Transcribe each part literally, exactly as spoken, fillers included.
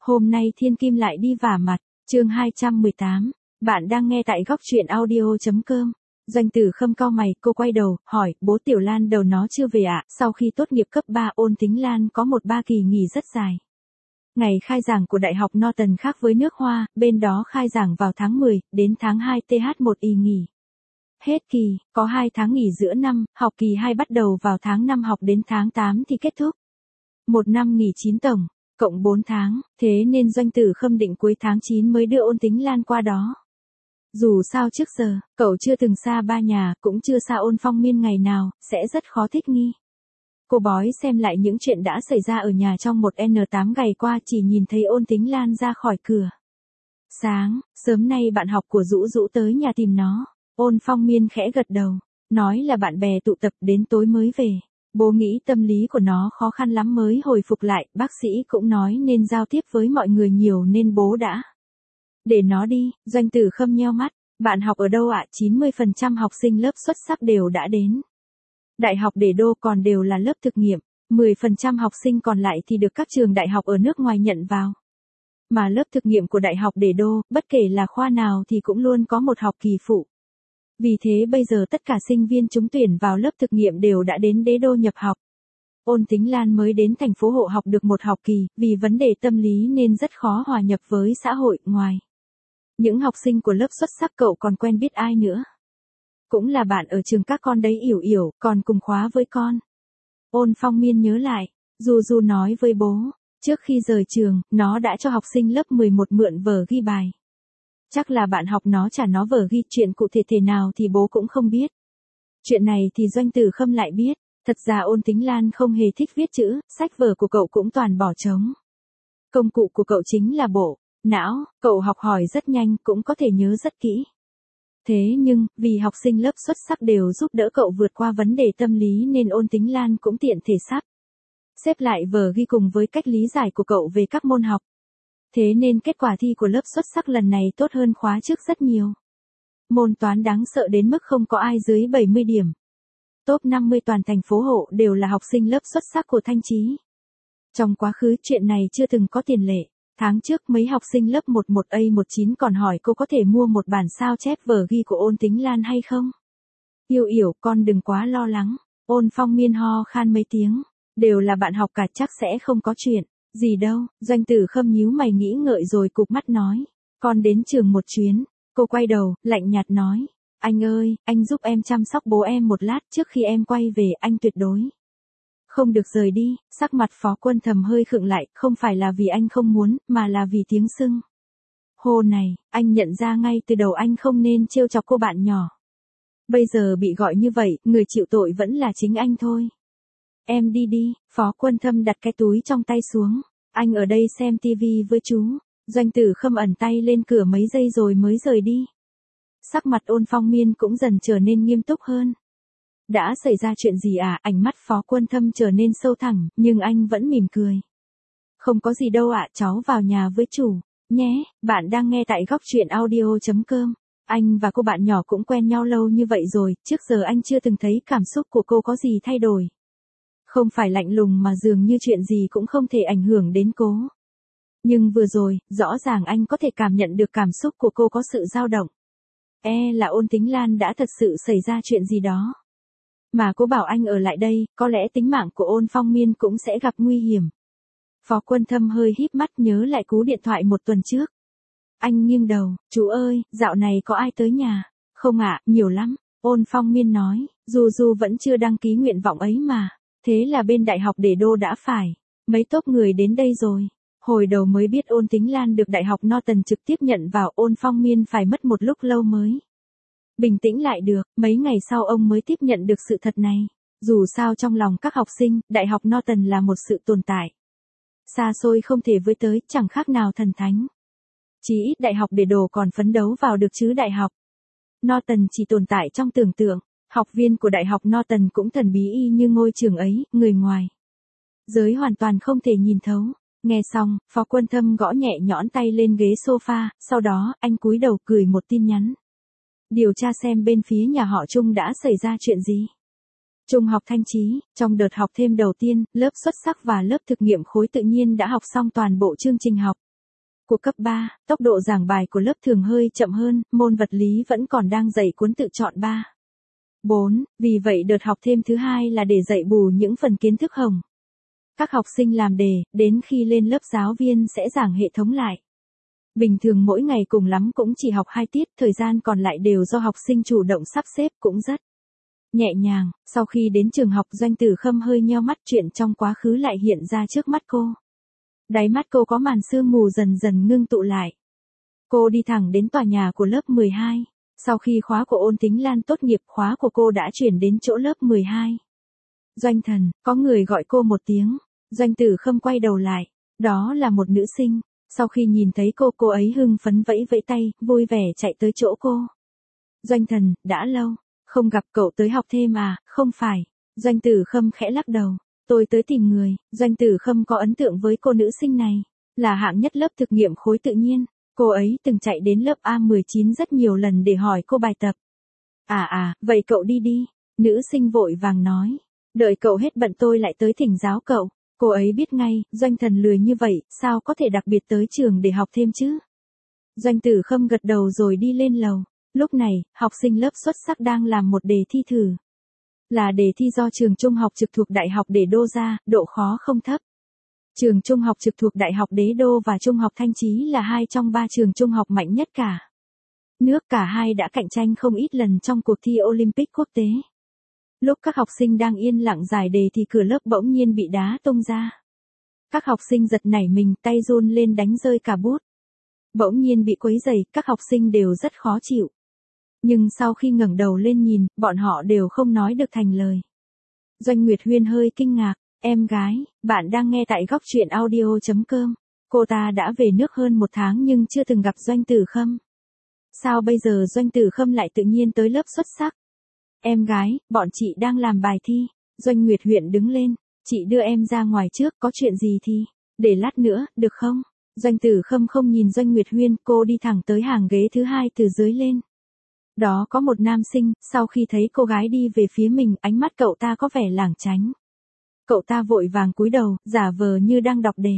Hôm nay thiên kim lại đi vả mặt, chương hai trăm mười tám, bạn đang nghe tại góc truyện audio.com. Doanh Tử Khâm cau mày, cô quay đầu, hỏi, bố Tiểu Lan đầu nó chưa về ạ, à? Sau khi tốt nghiệp cấp ba Ôn Tính Lan có một ba kỳ nghỉ rất dài. Ngày khai giảng của Đại học Norton khác với nước Hoa, bên đó khai giảng vào tháng mười, đến tháng hai T H một y nghỉ. Hết kỳ, có hai tháng nghỉ giữa năm, học kỳ hai bắt đầu vào tháng năm học đến tháng tám thì kết thúc. Một năm nghỉ chín tổng, cộng bốn tháng, thế nên Doanh Tử Khâm định cuối tháng chín mới đưa Ôn Tính Lan qua đó. Dù sao trước giờ, cậu chưa từng xa ba nhà, cũng chưa xa Ôn Phong Miên ngày nào, sẽ rất khó thích nghi. Cô bói xem lại những chuyện đã xảy ra ở nhà trong một N tám ngày qua, chỉ nhìn thấy Ôn Tính Lan ra khỏi cửa. Sáng, sớm nay bạn học của Dũ Dũ tới nhà tìm nó. Ôn Phong Miên khẽ gật đầu, nói là bạn bè tụ tập đến tối mới về. Bố nghĩ tâm lý của nó khó khăn lắm mới hồi phục lại, bác sĩ cũng nói nên giao tiếp với mọi người nhiều nên bố đã để nó đi. Doanh Tử Khâm nheo mắt, bạn học ở đâu ạ? chín mươi phần trăm học sinh lớp xuất sắc đều đã đến Đại học Để Đô, còn đều là lớp thực nghiệm, mười phần trăm học sinh còn lại thì được các trường đại học ở nước ngoài nhận vào. Mà lớp thực nghiệm của Đại học Để Đô, bất kể là khoa nào thì cũng luôn có một học kỳ phụ. Vì thế bây giờ tất cả sinh viên trúng tuyển vào lớp thực nghiệm đều đã đến Đế Đô nhập học. Ôn Tính Lan mới đến thành phố Hộ học được một học kỳ, vì vấn đề tâm lý nên rất khó hòa nhập với xã hội. Ngoài những học sinh của lớp xuất sắc, cậu còn quen biết ai nữa? Cũng là bạn ở trường các con đấy, Yểu Yểu, còn cùng khóa với con. Ôn Phong Miên nhớ lại, Du Du nói với bố, trước khi rời trường, nó đã cho học sinh lớp mười một mượn vở ghi bài. Chắc là bạn học nó trả nó vở ghi, chuyện cụ thể thế nào thì bố cũng không biết. Chuyện này thì Doanh Tử Khâm lại biết, thật ra Ôn Tính Lan không hề thích viết chữ, sách vở của cậu cũng toàn bỏ trống. Công cụ của cậu chính là bộ não, cậu học hỏi rất nhanh, cũng có thể nhớ rất kỹ. Thế nhưng, vì học sinh lớp xuất sắc đều giúp đỡ cậu vượt qua vấn đề tâm lý nên Ôn Tính Lan cũng tiện thể sắp xếp lại vở ghi cùng với cách lý giải của cậu về các môn học. Thế nên kết quả thi của lớp xuất sắc lần này tốt hơn khóa trước rất nhiều. Môn toán đáng sợ đến mức không có ai dưới bảy mươi điểm. Top năm mươi toàn thành phố Hộ đều là học sinh lớp xuất sắc của Thanh Chí. Trong quá khứ chuyện này chưa từng có tiền lệ. Tháng trước mấy học sinh lớp mười một A mười chín còn hỏi cô có thể mua một bản sao chép vở ghi của Ôn Tính Lan hay không. Yểu Yểu, con đừng quá lo lắng. Ôn Phong Miên ho khan mấy tiếng. Đều là bạn học cả, chắc sẽ không có chuyện gì đâu. Doanh Tử Khâm nhíu mày nghĩ ngợi rồi cụp mắt nói, con đến trường một chuyến. Cô quay đầu, lạnh nhạt nói, anh ơi, anh giúp em chăm sóc bố em một lát, trước khi em quay về anh tuyệt đối không được rời đi. Sắc mặt Phó Quân Thầm hơi khựng lại, không phải là vì anh không muốn, mà là vì tiếng xưng hô này, anh nhận ra ngay từ đầu anh không nên trêu chọc cô bạn nhỏ. Bây giờ bị gọi như vậy, người chịu tội vẫn là chính anh thôi. Em đi đi. Phó Quân Thâm đặt cái túi trong tay xuống. Anh ở đây xem tivi với chú. Doanh Tử Khâm ẩn tay lên cửa mấy giây rồi mới rời đi. Sắc mặt Ôn Phong Miên cũng dần trở nên nghiêm túc hơn. Đã xảy ra chuyện gì à? Ánh mắt Phó Quân Thâm trở nên sâu thẳm, nhưng anh vẫn mỉm cười. Không có gì đâu ạ, cháu vào nhà với chủ nhé. Bạn đang nghe tại góc truyện audio.com. Anh và cô bạn nhỏ cũng quen nhau lâu như vậy rồi, trước giờ anh chưa từng thấy cảm xúc của cô có gì thay đổi. Không phải lạnh lùng mà dường như chuyện gì cũng không thể ảnh hưởng đến cô. Nhưng vừa rồi, rõ ràng anh có thể cảm nhận được cảm xúc của cô có sự dao động. E là Ôn Tính Lan đã thật sự xảy ra chuyện gì đó. Mà cô bảo anh ở lại đây, có lẽ tính mạng của Ôn Phong Miên cũng sẽ gặp nguy hiểm. Phó Quân Thâm hơi híp mắt nhớ lại cú điện thoại một tuần trước. Anh nghiêng đầu, chú ơi, dạo này có ai tới nhà? Không ạ, nhiều lắm. Ôn Phong Miên nói, Du Du vẫn chưa đăng ký nguyện vọng ấy mà. Thế là bên Đại học Để Đô đã phải mấy tốp người đến đây rồi. Hồi đầu mới biết Ôn Tính Lan được Đại học Norton trực tiếp nhận vào, Ôn Phong Miên phải mất một lúc lâu mới bình tĩnh lại được. Mấy ngày sau ông mới tiếp nhận được sự thật này. Dù sao trong lòng các học sinh, Đại học Norton là một sự tồn tại xa xôi không thể với tới, chẳng khác nào thần thánh. Chỉ ít Đại học Để Đô còn phấn đấu vào được chứ Đại học Norton chỉ tồn tại trong tưởng tượng. Học viên của Đại học Norton cũng thần bí y như ngôi trường ấy, người ngoài giới hoàn toàn không thể nhìn thấu. Nghe xong, Phó Quân Thâm gõ nhẹ nhõn tay lên ghế sofa, sau đó, anh cúi đầu gửi một tin nhắn. Điều tra xem bên phía nhà họ Trung đã xảy ra chuyện gì. Trung học Thanh Chí, trong đợt học thêm đầu tiên, lớp xuất sắc và lớp thực nghiệm khối tự nhiên đã học xong toàn bộ chương trình học. Của cấp ba, tốc độ giảng bài của lớp thường hơi chậm hơn, môn vật lý vẫn còn đang dạy cuốn tự chọn ba. bốn, vì vậy đợt học thêm thứ hai là để dạy bù những phần kiến thức hỏng. Các học sinh làm đề, đến khi lên lớp giáo viên sẽ giảng hệ thống lại. Bình thường mỗi ngày cùng lắm cũng chỉ học hai tiết, thời gian còn lại đều do học sinh chủ động sắp xếp cũng rất nhẹ nhàng. Sau khi đến trường học, Doanh Tử Khâm hơi nheo mắt, chuyện trong quá khứ lại hiện ra trước mắt cô. Đáy mắt cô có màn sương mù dần dần ngưng tụ lại. Cô đi thẳng đến tòa nhà của lớp mười hai. Sau khi khóa của Ôn Tính Lan tốt nghiệp, khóa của cô đã chuyển đến chỗ lớp mười hai. Doanh thần, có người gọi cô một tiếng. Doanh Tử Khâm quay đầu lại. Đó là một nữ sinh. Sau khi nhìn thấy cô, cô ấy hưng phấn vẫy vẫy tay, vui vẻ chạy tới chỗ cô. Doanh thần, đã lâu không gặp, cậu tới học thêm à? Không phải. Doanh Tử Khâm khẽ lắc đầu. Tôi tới tìm người. Doanh Tử Khâm có ấn tượng với cô nữ sinh này. Là hạng nhất lớp thực nghiệm khối tự nhiên. Cô ấy từng chạy đến lớp A mười chín rất nhiều lần để hỏi cô bài tập. À à, vậy cậu đi đi. Nữ sinh vội vàng nói. Đợi cậu hết bận tôi lại tới thỉnh giáo cậu. Cô ấy biết ngay, Doanh thần lười như vậy, sao có thể đặc biệt tới trường để học thêm chứ? Doanh Tử Khâm gật đầu rồi đi lên lầu. Lúc này, học sinh lớp xuất sắc đang làm một đề thi thử. Là đề thi do trường trung học trực thuộc Đại học Đế Đô ra, độ khó không thấp. Trường trung học trực thuộc Đại học Đế Đô và Trung học Thanh Chí là hai trong ba trường trung học mạnh nhất cả nước, cả hai đã cạnh tranh không ít lần trong cuộc thi Olympic quốc tế. Lúc các học sinh đang yên lặng giải đề thì cửa lớp bỗng nhiên bị đá tung ra. Các học sinh giật nảy mình, tay run lên đánh rơi cả bút. Bỗng nhiên bị quấy rầy, các học sinh đều rất khó chịu. Nhưng sau khi ngẩng đầu lên nhìn, bọn họ đều không nói được thành lời. Doanh Nguyệt Huyên hơi kinh ngạc. Em gái, bạn đang nghe tại góc truyện audio chấm com. Cô ta đã về nước hơn một tháng nhưng chưa từng gặp Doanh Tử Khâm. Sao bây giờ Doanh Tử Khâm lại tự nhiên tới lớp xuất sắc? Em gái, bọn chị đang làm bài thi. Doanh Nguyệt Huyên đứng lên. Chị đưa em ra ngoài trước, có chuyện gì thì để lát nữa, được không? Doanh Tử Khâm không nhìn Doanh Nguyệt Huyên, cô đi thẳng tới hàng ghế thứ hai từ dưới lên. Đó có một nam sinh, sau khi thấy cô gái đi về phía mình, ánh mắt cậu ta có vẻ lảng tránh. Cậu ta vội vàng cúi đầu, giả vờ như đang đọc đề.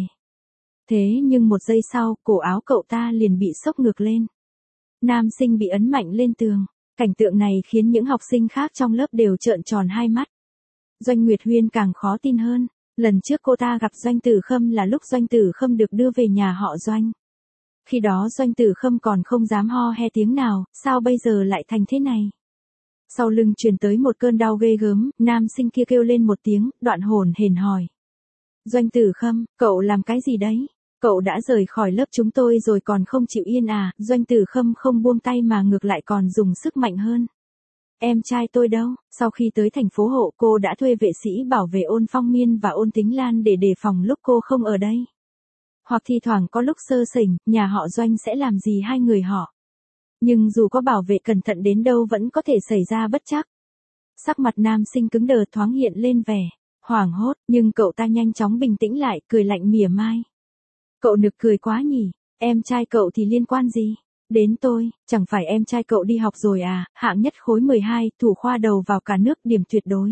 Thế nhưng một giây sau, cổ áo cậu ta liền bị xốc ngược lên. Nam sinh bị ấn mạnh lên tường. Cảnh tượng này khiến những học sinh khác trong lớp đều trợn tròn hai mắt. Doanh Nguyệt Huyên càng khó tin hơn. Lần trước cô ta gặp Doanh Tử Khâm là lúc Doanh Tử Khâm được đưa về nhà họ Doanh. Khi đó Doanh Tử Khâm còn không dám ho he tiếng nào, sao bây giờ lại thành thế này? Sau lưng truyền tới một cơn đau ghê gớm, nam sinh kia kêu lên một tiếng, đoạn hổn hển hỏi. Doanh Tử Khâm, cậu làm cái gì đấy? Cậu đã rời khỏi lớp chúng tôi rồi còn không chịu yên à? Doanh Tử Khâm không buông tay mà ngược lại còn dùng sức mạnh hơn. Em trai tôi đâu? Sau khi tới thành phố Hộ, cô đã thuê vệ sĩ bảo vệ Ôn Phong Miên và Ôn Tính Lan để đề phòng lúc cô không ở đây. Hoặc thi thoảng có lúc sơ sẩy, nhà họ Doanh sẽ làm gì hai người họ. Nhưng dù có bảo vệ cẩn thận đến đâu vẫn có thể xảy ra bất trắc. Sắc mặt nam sinh cứng đờ, thoáng hiện lên vẻ hoảng hốt, nhưng cậu ta nhanh chóng bình tĩnh lại, cười lạnh mỉa mai. Cậu nực cười quá nhỉ, em trai cậu thì liên quan gì đến tôi? Chẳng phải em trai cậu đi học rồi à? Hạng nhất khối mười hai, thủ khoa đầu vào cả nước, điểm tuyệt đối.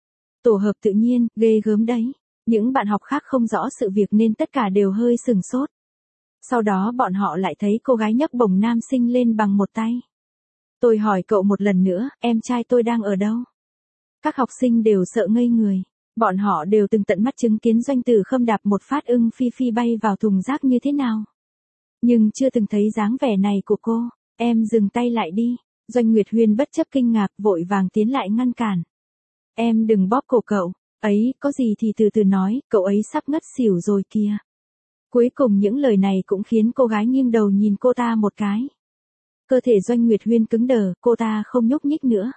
Tổ hợp tự nhiên, ghê gớm đấy. Những bạn học khác không rõ sự việc nên tất cả đều hơi sừng sốt. Sau đó bọn họ lại thấy cô gái nhấc bổng nam sinh lên bằng một tay. Tôi hỏi cậu một lần nữa, em trai tôi đang ở đâu? Các học sinh đều sợ ngây người. Bọn họ đều từng tận mắt chứng kiến Doanh Tử Khâm đạp một phát ưng phi phi bay vào thùng rác như thế nào. Nhưng chưa từng thấy dáng vẻ này của cô. Em dừng tay lại đi. Doanh Nguyệt Huyên bất chấp kinh ngạc, vội vàng tiến lại ngăn cản. Em đừng bóp cổ cậu. Ấy, có gì thì từ từ nói, cậu ấy sắp ngất xỉu rồi kìa. Cuối cùng những lời này cũng khiến cô gái nghiêng đầu nhìn cô ta một cái. Cơ thể Doanh Nguyệt Huyên cứng đờ, cô ta không nhúc nhích nữa.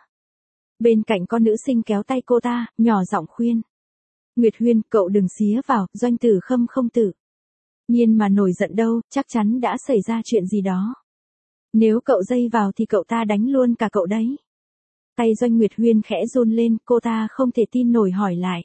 Bên cạnh con nữ sinh kéo tay cô ta, nhỏ giọng khuyên. Nguyệt Huyên, cậu đừng xía vào, Doanh Tử Khâm không tự nhiên mà nổi giận đâu, chắc chắn đã xảy ra chuyện gì đó. Nếu cậu dây vào thì cậu ta đánh luôn cả cậu đấy. Tay Doanh Nguyệt Huyên khẽ run lên, cô ta không thể tin nổi hỏi lại.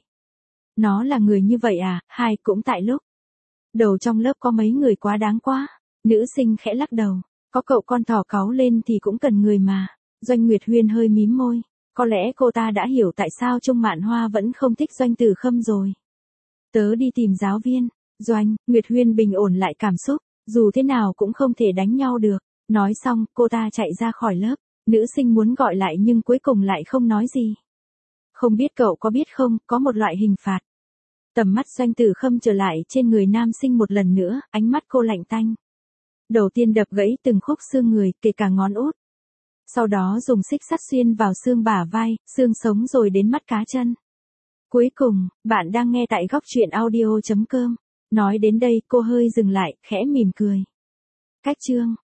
Nó là người như vậy à? Hai cũng tại lúc đầu trong lớp có mấy người quá đáng quá. Nữ sinh khẽ lắc đầu. Có cậu con thỏ cáu lên thì cũng cần người mà. Doanh Nguyệt Huyên hơi mím môi. Có lẽ cô ta đã hiểu tại sao Trung Mạn Hoa vẫn không thích Doanh Tử Khâm rồi. Tớ đi tìm giáo viên. Doanh, Nguyệt Huyên bình ổn lại cảm xúc. Dù thế nào cũng không thể đánh nhau được. Nói xong, cô ta chạy ra khỏi lớp. Nữ sinh muốn gọi lại nhưng cuối cùng lại không nói gì. Không biết cậu có biết không, có một loại hình phạt. Tầm mắt Doanh Tử Khâm trở lại trên người nam sinh một lần nữa, ánh mắt cô lạnh tanh. Đầu tiên đập gãy từng khúc xương người, kể cả ngón út. Sau đó dùng xích sắt xuyên vào xương bả vai, xương sống rồi đến mắt cá chân. Cuối cùng, bạn đang nghe tại góc truyện audio chấm com. Nói đến đây cô hơi dừng lại, khẽ mỉm cười. Cách chương